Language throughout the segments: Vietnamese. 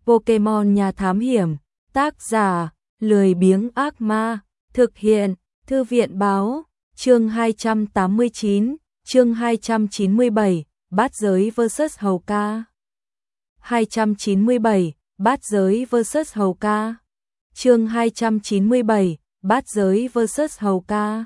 Pokemon Nhà Thám Hiểm, tác giả, lười biếng ác ma, thực hiện, Thư viện báo, chương 289, chương 297, Bát Giới vs Hầu Ca. 297, Bát Giới vs Hầu Ca. Chương 297, Bát Giới vs Hầu Ca.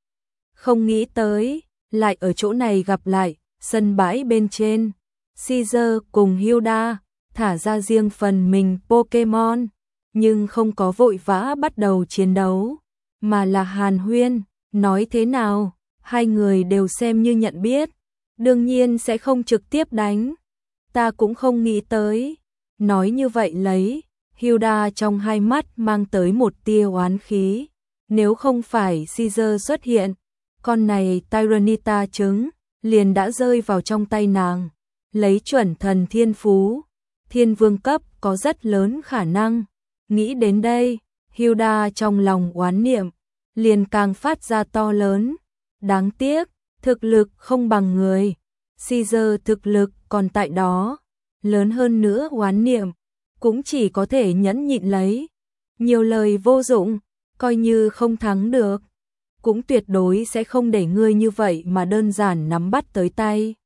Không nghĩ tới, lại ở chỗ này gặp lại, sân bãi bên trên. Caesar cùng Hilda thả ra riêng phần mình Pokemon, nhưng không có vội vã bắt đầu chiến đấu, mà là hàn huyên, nói thế nào, hai người đều xem như nhận biết, đương nhiên sẽ không trực tiếp đánh. Ta cũng không nghĩ tới, nói như vậy lấy, Hilda trong hai mắt mang tới một tia oán khí, nếu không phải Caesar xuất hiện, con này Tyranitar trứng liền đã rơi vào trong tay nàng, lấy chuẩn thần thiên phú, thiên vương cấp có rất lớn khả năng. Nghĩ đến đây, Hilda trong lòng oán niệm, liền càng phát ra to lớn. Đáng tiếc, thực lực không bằng người. Caesar thực lực còn tại đó, lớn hơn nữa oán niệm, cũng chỉ có thể nhẫn nhịn lấy. Nhiều lời vô dụng, coi như không thắng được, cũng tuyệt đối sẽ không để ngươi như vậy mà đơn giản nắm bắt tới tay.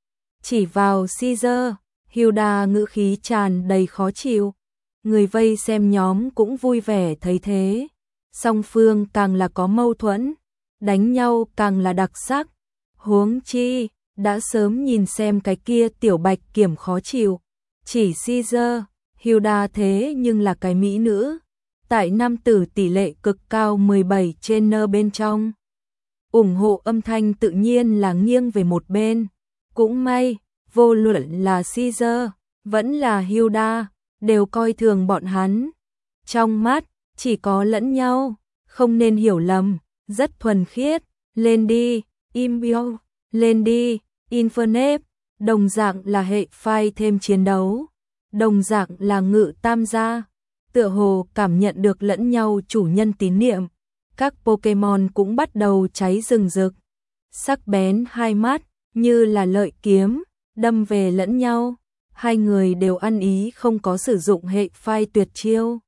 Chỉ vào Caesar, Hilda ngữ khí tràn đầy khó chịu. Người vây xem nhóm cũng vui vẻ thấy thế. Song phương càng là có mâu thuẫn, đánh nhau càng là đặc sắc. Huống chi, đã sớm nhìn xem cái kia tiểu bạch kiểm khó chịu. Chỉ Caesar, Hilda thế nhưng là cái mỹ nữ. Tại nam tử tỷ lệ cực cao 17 trên N bên trong. Ủng hộ âm thanh tự nhiên là nghiêng về một bên. Cũng may, vô luận là Caesar, vẫn là Hilda, đều coi thường bọn hắn. Trong mắt, chỉ có lẫn nhau, không nên hiểu lầm, rất thuần khiết. Lên đi, Imbio, lên đi, Infernape, đồng dạng là hệ phai thêm chiến đấu. Đồng dạng là ngự tam gia, tựa hồ cảm nhận được lẫn nhau chủ nhân tín niệm. Các Pokemon cũng bắt đầu cháy rừng rực, sắc bén hai mắt, như là lợi kiếm, đâm về lẫn nhau. Hai người đều ăn ý không có sử dụng hệ phai tuyệt chiêu,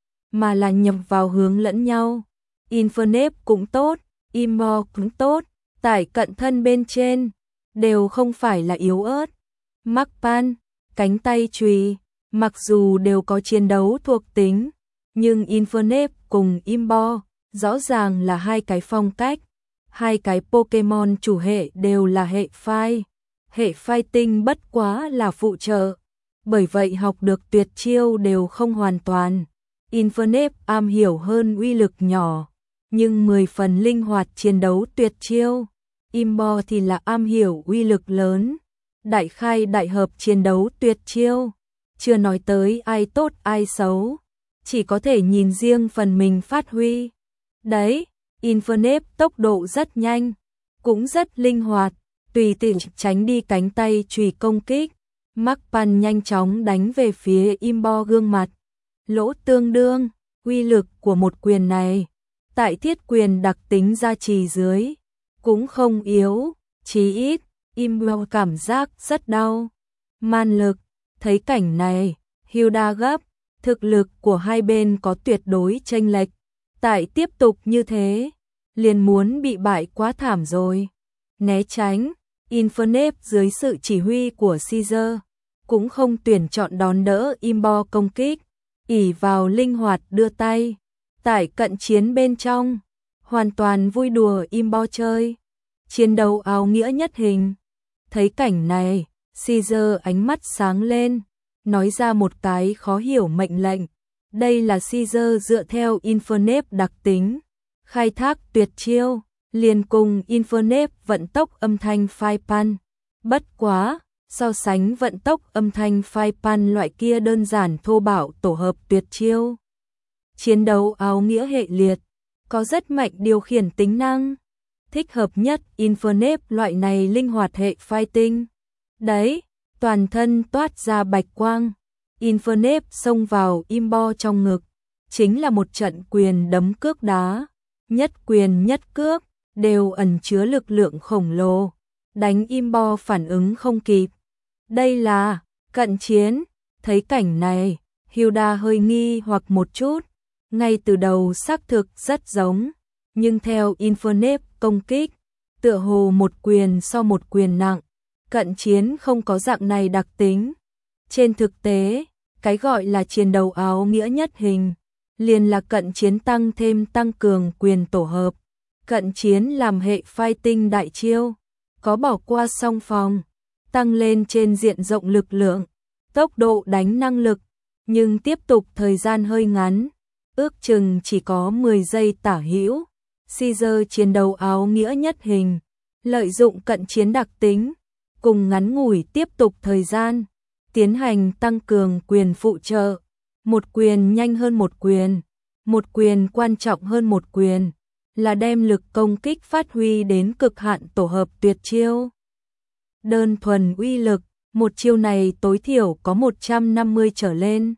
mà là nhập vào hướng lẫn nhau. Infernape cũng tốt, Imbo cũng tốt, tại cận thân bên trên, đều không phải là yếu ớt. Magpan, cánh tay chùy, mặc dù đều có chiến đấu thuộc tính, nhưng Infernape cùng Imbo rõ ràng là hai cái phong cách. Hai cái Pokemon chủ hệ đều là hệ phai. Hệ phai tinh bất quá là phụ trợ, bởi vậy học được tuyệt chiêu đều không hoàn toàn. Infernape am hiểu hơn uy lực nhỏ, nhưng 10 phần linh hoạt chiến đấu tuyệt chiêu. Imbo thì là am hiểu uy lực lớn, đại khai đại hợp chiến đấu tuyệt chiêu. Chưa nói tới ai tốt ai xấu, chỉ có thể nhìn riêng phần mình phát huy. Đấy, Infernape tốc độ rất nhanh, cũng rất linh hoạt, tùy tiện tránh đi cánh tay chùy công kích. Magpan nhanh chóng đánh về phía Imbo gương mặt. Lỗ tương đương, uy lực của một quyền này, tại thiết quyền đặc tính gia trì dưới, cũng không yếu, chí ít, Imbo cảm giác rất đau. Man lực, thấy cảnh này, Hilda gấp, thực lực của hai bên có tuyệt đối chênh lệch. Tại tiếp tục như thế, liền muốn bị bại quá thảm rồi. Né tránh, Infernape dưới sự chỉ huy của Caesar, cũng không tuyển chọn đón đỡ Imbo công kích, ỷ vào linh hoạt đưa tay. Tại cận chiến bên trong, hoàn toàn vui đùa Imbo chơi. Chiến đấu áo nghĩa nhất hình. Thấy cảnh này, Caesar ánh mắt sáng lên, nói ra một cái khó hiểu mệnh lệnh. Đây là Caesar dựa theo Infernape đặc tính, khai thác tuyệt chiêu, liền cùng Infernape vận tốc âm thanh phai pan. Bất quá, so sánh vận tốc âm thanh phai pan loại kia đơn giản thô bạo tổ hợp tuyệt chiêu. Chiến đấu áo nghĩa hệ liệt, có rất mạnh điều khiển tính năng. Thích hợp nhất Infernape loại này linh hoạt hệ fighting. Đấy, toàn thân toát ra bạch quang. Infernape xông vào Imbo trong ngực, chính là một trận quyền đấm cước đá. Nhất quyền nhất cước, đều ẩn chứa lực lượng khổng lồ, đánh Imbo phản ứng không kịp. Đây là cận chiến, thấy cảnh này, Hilda hơi nghi hoặc một chút, ngay từ đầu xác thực rất giống, nhưng theo Infernape công kích, tựa hồ một quyền so một quyền nặng, cận chiến không có dạng này đặc tính. Trên thực tế, cái gọi là chiến đấu áo nghĩa nhất hình, liền là cận chiến tăng thêm tăng cường quyền tổ hợp. Cận chiến làm hệ fighting đại chiêu, có bỏ qua song phòng, tăng lên trên diện rộng lực lượng, tốc độ đánh năng lực, nhưng tiếp tục thời gian hơi ngắn, ước chừng chỉ có 10 giây tả hữu. Caesar chiến đấu áo nghĩa nhất hình, lợi dụng cận chiến đặc tính, cùng ngắn ngủi tiếp tục thời gian, tiến hành tăng cường quyền phụ trợ, một quyền nhanh hơn một quyền quan trọng hơn một quyền, là đem lực công kích phát huy đến cực hạn tổ hợp tuyệt chiêu. Đơn thuần uy lực, một chiêu này tối thiểu có 150 trở lên.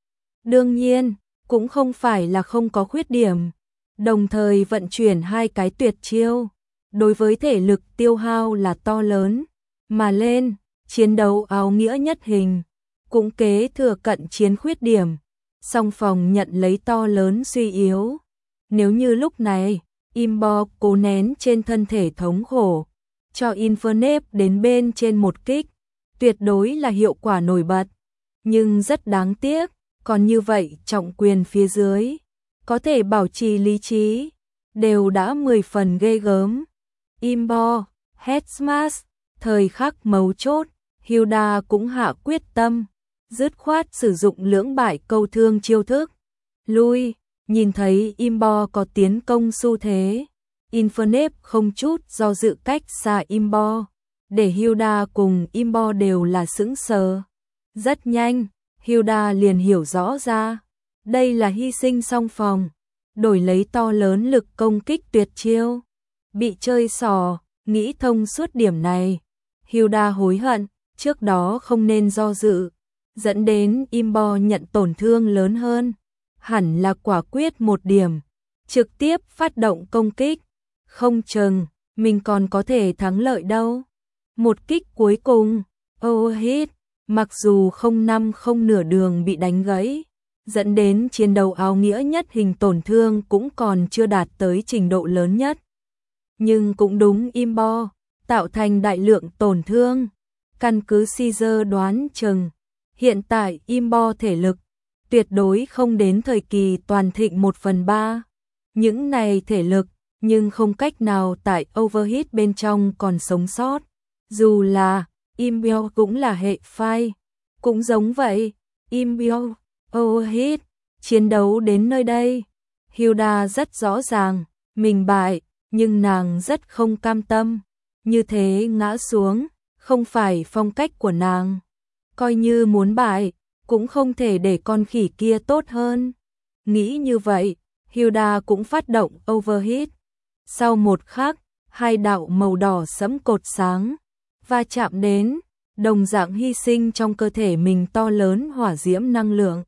Đương nhiên, cũng không phải là không có khuyết điểm, đồng thời vận chuyển hai cái tuyệt chiêu, đối với thể lực tiêu hao là to lớn, mà lên, chiến đấu áo nghĩa nhất hình, cũng kế thừa cận chiến khuyết điểm, song phòng nhận lấy to lớn suy yếu. Nếu như lúc này, Imbo cố nén trên thân thể thống khổ, cho Infernape đến bên trên một kích, tuyệt đối là hiệu quả nổi bật. Nhưng rất đáng tiếc, còn như vậy trọng quyền phía dưới, có thể bảo trì lý trí, đều đã 10 phần ghê gớm. Imbo, Head Smash, thời khắc mấu chốt, Hilda cũng hạ quyết tâm, dứt khoát sử dụng lưỡng bại câu thương chiêu thức. Lui, nhìn thấy Imbo có tiến công xu thế, Infernape không chút do dự cách xa Imbo, để Hilda cùng Imbo đều là sững sờ. Rất nhanh, Hilda liền hiểu rõ ra, đây là hy sinh song phòng, đổi lấy to lớn lực công kích tuyệt chiêu. Bị chơi xỏ, nghĩ thông suốt điểm này, Hilda hối hận, trước đó không nên do dự, dẫn đến Imbo nhận tổn thương lớn hơn. Hẳn là quả quyết một điểm, trực tiếp phát động công kích, không chừng mình còn có thể thắng lợi đâu. Một kích cuối cùng, overhit, mặc dù không nửa đường bị đánh gãy, dẫn đến chiến đấu áo nghĩa nhất hình tổn thương cũng còn chưa đạt tới trình độ lớn nhất. Nhưng cũng đúng Imbo, tạo thành đại lượng tổn thương. Căn cứ Caesar đoán chừng, hiện tại Imbo thể lực tuyệt đối không đến thời kỳ toàn thịnh 1/3. Những này thể lực, nhưng không cách nào tại overhit bên trong còn sống sót. Dù là Imbo cũng là hệ phai, cũng giống vậy. Imbo, overhit, chiến đấu đến nơi đây, Hilda rất rõ ràng, mình bại, nhưng nàng rất không cam tâm. Như thế ngã xuống, không phải phong cách của nàng. Coi như muốn bại, cũng không thể để con khỉ kia tốt hơn. Nghĩ như vậy, Hilda cũng phát động overhit. Sau một khắc, hai đạo màu đỏ sẫm cột sáng va chạm đến, đồng dạng hy sinh trong cơ thể mình to lớn hỏa diễm năng lượng.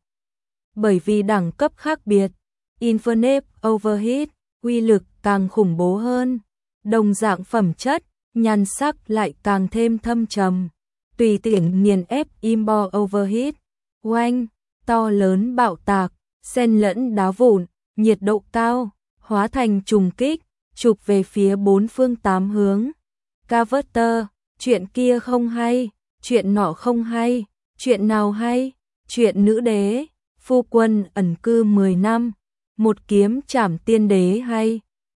Bởi vì đẳng cấp khác biệt, Infernape overhit uy lực càng khủng bố hơn, đồng dạng phẩm chất, nhan sắc lại càng thêm thâm trầm. Tùy tiện nghiền ép Imbo overhit, oanh, to lớn bạo tạc, xen lẫn đá vụn, nhiệt độ cao, hóa thành trùng kích, chụp về phía bốn phương tám hướng. Carver, chuyện kia không hay, chuyện nọ không hay, chuyện nào hay, chuyện nữ đế, phu quân ẩn cư 10 năm, một kiếm trảm tiên đế hay.